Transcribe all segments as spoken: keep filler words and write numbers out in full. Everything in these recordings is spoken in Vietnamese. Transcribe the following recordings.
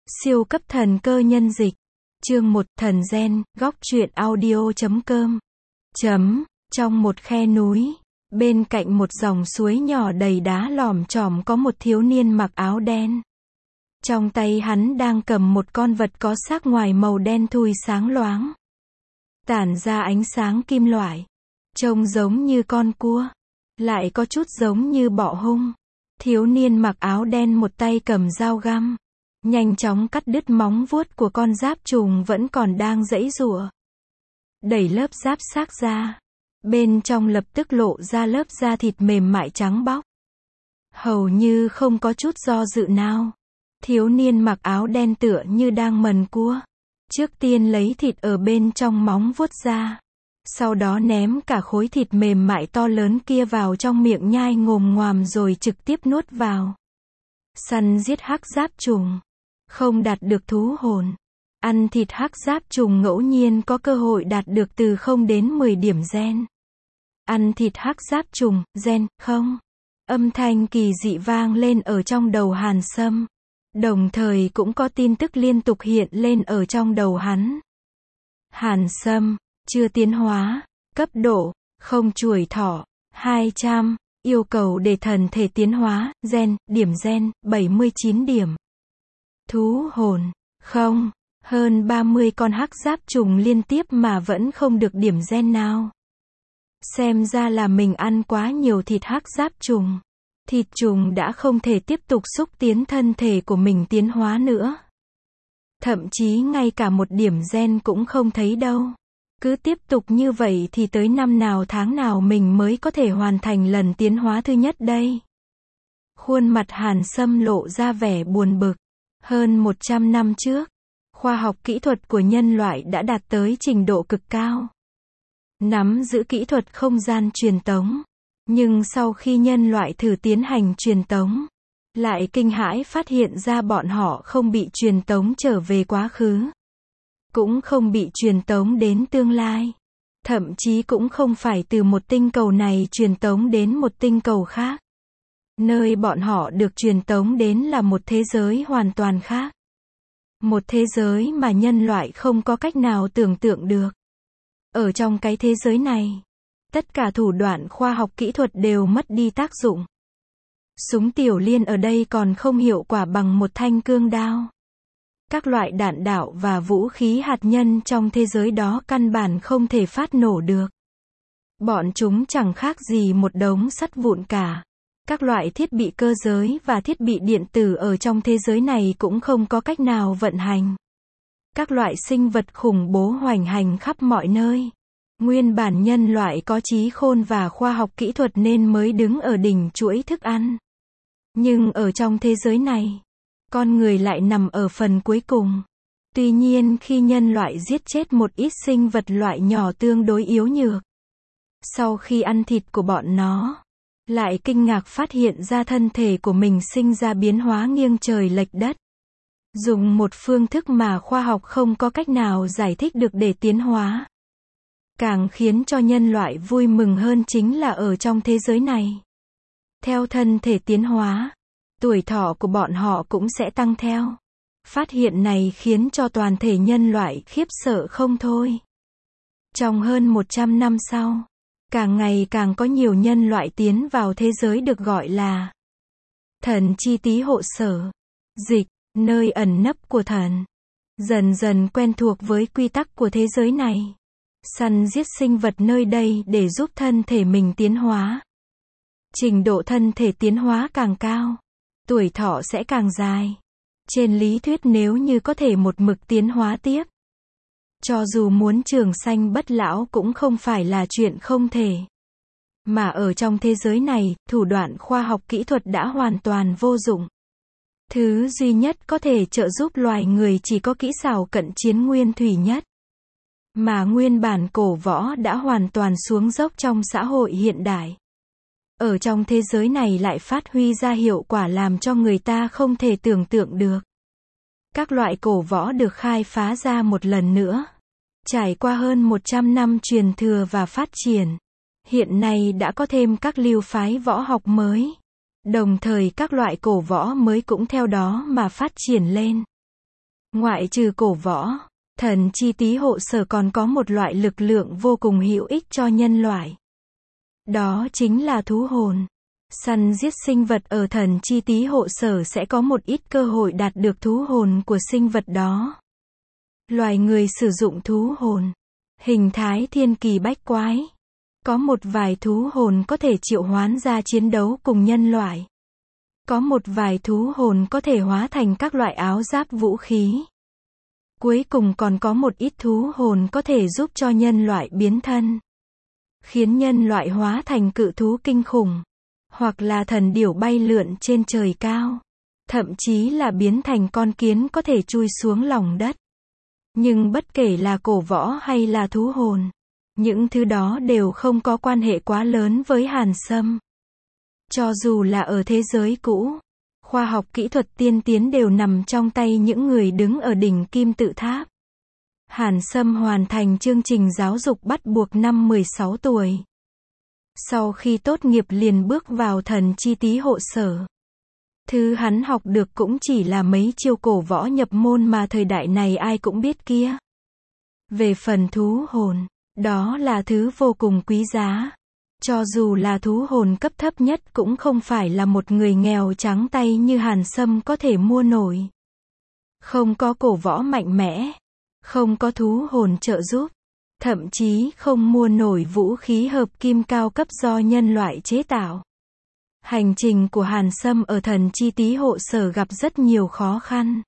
Siêu cấp thần cơ nhân dịch. Chương một, Thần Gen, góc truyện audio chấm com. Chấm, trong một khe núi, bên cạnh một dòng suối nhỏ đầy đá lòm chòm có một thiếu niên mặc áo đen. Trong tay hắn đang cầm một con vật có xác ngoài màu đen thui sáng loáng, tản ra ánh sáng kim loại, trông giống như con cua, lại có chút giống như bọ hung. Thiếu niên mặc áo đen một tay cầm dao găm, nhanh chóng cắt đứt móng vuốt của con giáp trùng vẫn còn đang giãy giụa. Đẩy lớp giáp xác ra, bên trong lập tức lộ ra lớp da thịt mềm mại trắng bóc. Hầu như không có chút do dự nào, thiếu niên mặc áo đen tựa như đang mần cua. Trước tiên lấy thịt ở bên trong móng vuốt ra, sau đó ném cả khối thịt mềm mại to lớn kia vào trong miệng nhai ngồm ngoàm rồi trực tiếp nuốt vào. Săn giết hắc giáp trùng, không đạt được thú hồn. Ăn thịt hắc giáp trùng ngẫu nhiên có cơ hội đạt được từ không đến mười điểm gen. Ăn thịt hắc giáp trùng, gen, không. Âm thanh kỳ dị vang lên ở trong đầu Hàn Sâm. Đồng thời cũng có tin tức liên tục hiện lên ở trong đầu hắn. Hàn Sâm, chưa tiến hóa, cấp độ, không chuỗi thọ, hai trăm, yêu cầu để thần thể tiến hóa, gen, điểm gen, bảy mươi chín điểm. Thú hồn, không, hơn ba mươi con hắc giáp trùng liên tiếp mà vẫn không được điểm gen nào. Xem ra là mình ăn quá nhiều thịt hắc giáp trùng. Thịt trùng đã không thể tiếp tục xúc tiến thân thể của mình tiến hóa nữa. Thậm chí ngay cả một điểm gen cũng không thấy đâu. Cứ tiếp tục như vậy thì tới năm nào tháng nào mình mới có thể hoàn thành lần tiến hóa thứ nhất đây. Khuôn mặt Hàn Sâm lộ ra vẻ buồn bực. Hơn một trăm năm trước, khoa học kỹ thuật của nhân loại đã đạt tới trình độ cực cao, nắm giữ kỹ thuật không gian truyền tống. Nhưng sau khi nhân loại thử tiến hành truyền tống, lại kinh hãi phát hiện ra bọn họ không bị truyền tống trở về quá khứ, cũng không bị truyền tống đến tương lai, thậm chí cũng không phải từ một tinh cầu này truyền tống đến một tinh cầu khác. Nơi bọn họ được truyền tống đến là một thế giới hoàn toàn khác. Một thế giới mà nhân loại không có cách nào tưởng tượng được. Ở trong cái thế giới này, tất cả thủ đoạn khoa học kỹ thuật đều mất đi tác dụng. Súng tiểu liên ở đây còn không hiệu quả bằng một thanh cương đao. Các loại đạn đạo và vũ khí hạt nhân trong thế giới đó căn bản không thể phát nổ được. Bọn chúng chẳng khác gì một đống sắt vụn cả. Các loại thiết bị cơ giới và thiết bị điện tử ở trong thế giới này cũng không có cách nào vận hành. Các loại sinh vật khủng bố hoành hành khắp mọi nơi. Nguyên bản nhân loại có trí khôn và khoa học kỹ thuật nên mới đứng ở đỉnh chuỗi thức ăn. Nhưng ở trong thế giới này, con người lại nằm ở phần cuối cùng. Tuy nhiên khi nhân loại giết chết một ít sinh vật loại nhỏ tương đối yếu nhược, sau khi ăn thịt của bọn nó, lại kinh ngạc phát hiện ra thân thể của mình sinh ra biến hóa nghiêng trời lệch đất. Dùng một phương thức mà khoa học không có cách nào giải thích được để tiến hóa. Càng khiến cho nhân loại vui mừng hơn chính là ở trong thế giới này, theo thân thể tiến hóa, tuổi thọ của bọn họ cũng sẽ tăng theo. Phát hiện này khiến cho toàn thể nhân loại khiếp sợ không thôi. Trong hơn một trăm năm sau, càng ngày càng có nhiều nhân loại tiến vào thế giới được gọi là thần chi tý hộ sở, dịch, nơi ẩn nấp của thần. Dần dần quen thuộc với quy tắc của thế giới này, săn giết sinh vật nơi đây để giúp thân thể mình tiến hóa. Trình độ thân thể tiến hóa càng cao, tuổi thọ sẽ càng dài. Trên lý thuyết nếu như có thể một mực tiến hóa tiếp, cho dù muốn trường sanh bất lão cũng không phải là chuyện không thể. Mà ở trong thế giới này, thủ đoạn khoa học kỹ thuật đã hoàn toàn vô dụng. Thứ duy nhất có thể trợ giúp loài người chỉ có kỹ xảo cận chiến nguyên thủy nhất. Mà nguyên bản cổ võ đã hoàn toàn xuống dốc trong xã hội hiện đại. Ở trong thế giới này lại phát huy ra hiệu quả làm cho người ta không thể tưởng tượng được. Các loại cổ võ được khai phá ra một lần nữa. Trải qua hơn một trăm năm truyền thừa và phát triển, hiện nay đã có thêm các lưu phái võ học mới. Đồng thời các loại cổ võ mới cũng theo đó mà phát triển lên. Ngoại trừ cổ võ, thần chi tý hộ sở còn có một loại lực lượng vô cùng hữu ích cho nhân loại. Đó chính là thú hồn. Săn giết sinh vật ở thần chi tý hộ sở sẽ có một ít cơ hội đạt được thú hồn của sinh vật đó. Loài người sử dụng thú hồn, hình thái thiên kỳ bách quái. Có một vài thú hồn có thể triệu hoán ra chiến đấu cùng nhân loại. Có một vài thú hồn có thể hóa thành các loại áo giáp vũ khí. Cuối cùng còn có một ít thú hồn có thể giúp cho nhân loại biến thân, khiến nhân loại hóa thành cự thú kinh khủng, hoặc là thần điểu bay lượn trên trời cao, thậm chí là biến thành con kiến có thể chui xuống lòng đất. Nhưng bất kể là cổ võ hay là thú hồn, những thứ đó đều không có quan hệ quá lớn với Hàn Sâm. Cho dù là ở thế giới cũ, khoa học kỹ thuật tiên tiến đều nằm trong tay những người đứng ở đỉnh kim tự tháp. Hàn Sâm hoàn thành chương trình giáo dục bắt buộc năm mười sáu tuổi. Sau khi tốt nghiệp liền bước vào thần chi tý hộ sở. Thứ hắn học được cũng chỉ là mấy chiêu cổ võ nhập môn mà thời đại này ai cũng biết kia. Về phần thú hồn, đó là thứ vô cùng quý giá. Cho dù là thú hồn cấp thấp nhất cũng không phải là một người nghèo trắng tay như Hàn Sâm có thể mua nổi. Không có cổ võ mạnh mẽ, không có thú hồn trợ giúp, thậm chí không mua nổi vũ khí hợp kim cao cấp do nhân loại chế tạo. Hành trình của Hàn Sâm ở thần chi tý hộ sở gặp rất nhiều khó khăn.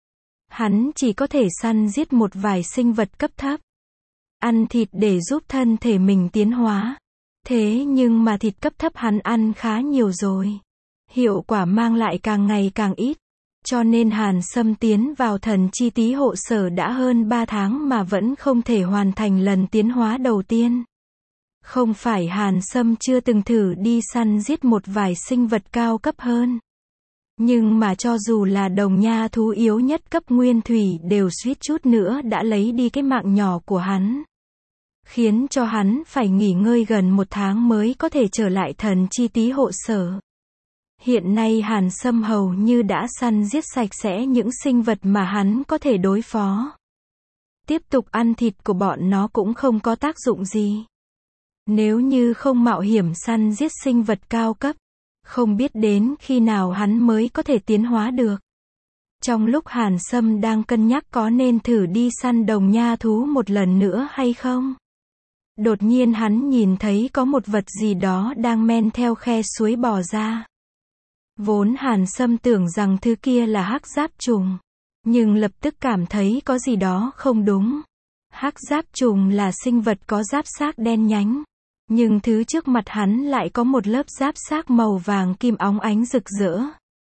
Hắn chỉ có thể săn giết một vài sinh vật cấp thấp, ăn thịt để giúp thân thể mình tiến hóa. Thế nhưng mà thịt cấp thấp hắn ăn khá nhiều rồi. Hiệu quả mang lại càng ngày càng ít. Cho nên Hàn Sâm tiến vào thần chi tý hộ sở đã hơn ba tháng mà vẫn không thể hoàn thành lần tiến hóa đầu tiên. Không phải Hàn Sâm chưa từng thử đi săn giết một vài sinh vật cao cấp hơn. Nhưng mà cho dù là đồng nha thú yếu nhất cấp nguyên thủy đều suýt chút nữa đã lấy đi cái mạng nhỏ của hắn. Khiến cho hắn phải nghỉ ngơi gần một tháng mới có thể trở lại thần chi tý hộ sở. Hiện nay Hàn Sâm hầu như đã săn giết sạch sẽ những sinh vật mà hắn có thể đối phó. Tiếp tục ăn thịt của bọn nó cũng không có tác dụng gì. Nếu như không mạo hiểm săn giết sinh vật cao cấp, không biết đến khi nào hắn mới có thể tiến hóa được. Trong lúc Hàn Sâm đang cân nhắc có nên thử đi săn đồng nha thú một lần nữa hay không, đột nhiên hắn nhìn thấy có một vật gì đó đang men theo khe suối bò ra. Vốn Hàn Sâm tưởng rằng thứ kia là hắc giáp trùng, nhưng lập tức cảm thấy có gì đó không đúng. Hắc giáp trùng là sinh vật có giáp xác đen nhánh, nhưng thứ trước mặt hắn lại có một lớp giáp xác màu vàng kim óng ánh rực rỡ.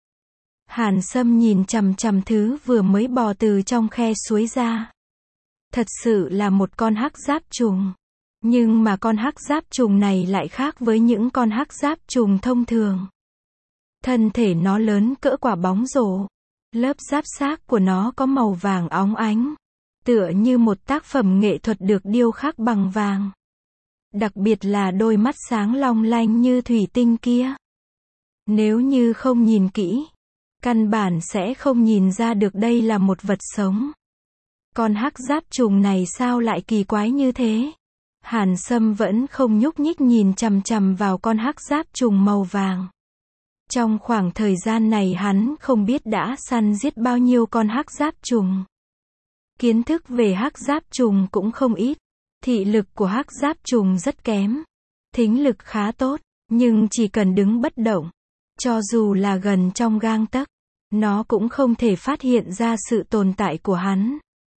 Hàn Sâm nhìn chằm chằm thứ vừa mới bò từ trong khe suối ra. Thật sự là một con hắc giáp trùng. Nhưng mà con hắc giáp trùng này lại khác với những con hắc giáp trùng thông thường. Thân thể nó lớn cỡ quả bóng rổ. Lớp giáp xác của nó có màu vàng óng ánh, tựa như một tác phẩm nghệ thuật được điêu khắc bằng vàng. Đặc biệt là đôi mắt sáng long lanh như thủy tinh kia. Nếu như không nhìn kỹ, căn bản sẽ không nhìn ra được đây là một vật sống. Con hắc giáp trùng này sao lại kỳ quái như thế? Hàn Sâm vẫn không nhúc nhích nhìn chằm chằm vào con hắc giáp trùng màu vàng. Trong khoảng thời gian này hắn không biết đã săn giết bao nhiêu con hắc giáp trùng. Kiến thức về hắc giáp trùng cũng không ít. Thị lực của hắc giáp trùng rất kém. Thính lực khá tốt, nhưng chỉ cần đứng bất động, cho dù là gần trong gang tấc, nó cũng không thể phát hiện ra sự tồn tại của hắn.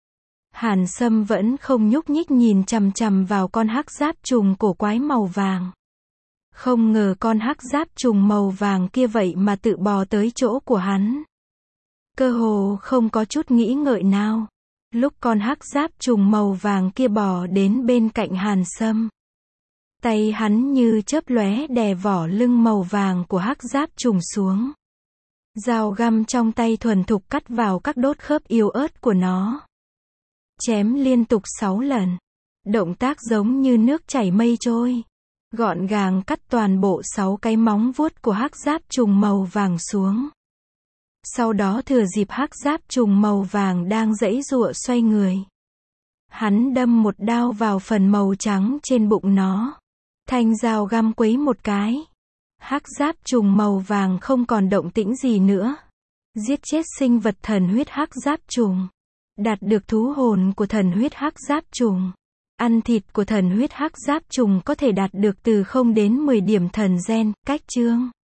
Hàn Sâm vẫn không nhúc nhích nhìn chằm chằm vào con hắc giáp trùng cổ quái màu vàng. Không ngờ con hắc giáp trùng màu vàng kia vậy mà tự bò tới chỗ của hắn. Cơ hồ không có chút nghĩ ngợi nào. Lúc con hắc giáp trùng màu vàng kia bò đến bên cạnh Hàn Sâm, tay hắn như chớp lóe đè vỏ lưng màu vàng của hắc giáp trùng xuống. Dao găm trong tay thuần thục cắt vào các đốt khớp yếu ớt của nó. Chém liên tục sáu lần. Động tác giống như nước chảy mây trôi. Gọn gàng cắt toàn bộ sáu cái móng vuốt của hắc giáp trùng màu vàng xuống. Sau đó thừa dịp hắc giáp trùng màu vàng đang giãy giụa xoay người. Hắn đâm một đao vào phần màu trắng trên bụng nó. Thanh dao găm quấy một cái. Hắc giáp trùng màu vàng không còn động tĩnh gì nữa. Giết chết sinh vật thần huyết hắc giáp trùng. Đạt được thú hồn của thần huyết hắc giáp trùng. Ăn thịt của thần huyết hắc giáp trùng có thể đạt được từ không đến mười điểm thần gen. Cách chương